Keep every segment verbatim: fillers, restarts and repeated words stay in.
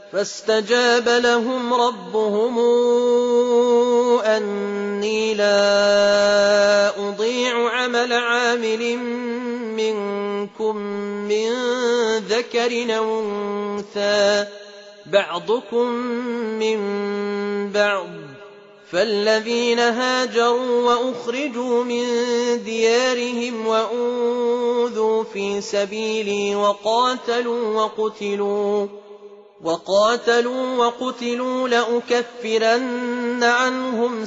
فاستجاب لهم ربهم أني لا أضيع عمل عامل منكم من ذكر أو أنثى بعضكم من بعض، فالذين هاجروا وأخرجوا من ديارهم وأوذوا في سبيلي وقاتلوا وقتلوا وقاتلوا وقتلوا لأكفرن عنهم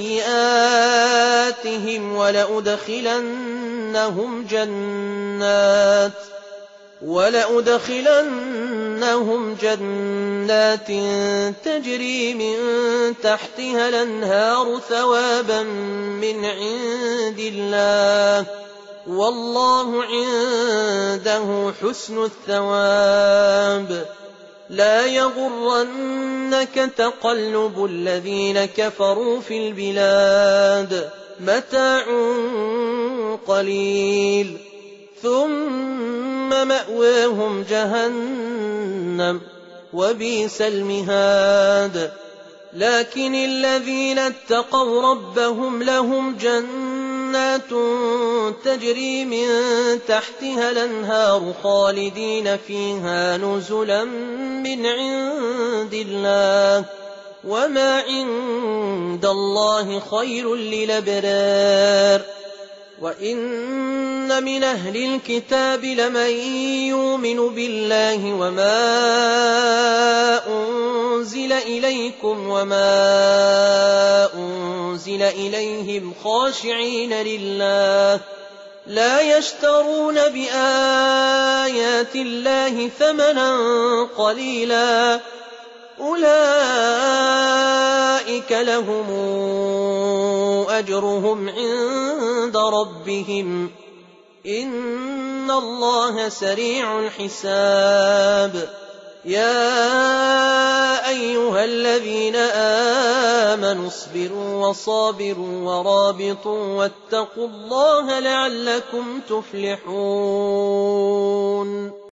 سيئاتهم ولأدخلنهم جنات ولأدخلنهم جنات تجري من تحتها الأنهار ثوابا من عند الله، والله عنده حسن الثواب. لا يغرنك تقلب الذين كفروا في البلاد، متاع قليل ثم مأواهم جهنم وبئس المهاد. لكن الذين اتقوا ربهم لهم جنات تجري من تحتها الأنهار خالدين فيها نزلا من عند الله، وما عند الله خير للأبرار. وإن من أهل الكتاب لمن يؤمن بالله وما أنزل إليكم وما أنزل إليهم خاشعين لله لا يشترون بآيات الله ثمنا قليلا، أولئك لهم أجرهم عند ربهم إن الله سريع الحساب. يا أيها الذين آمنوا اصبروا وصابروا ورابطوا واتقوا الله لعلكم تفلحون.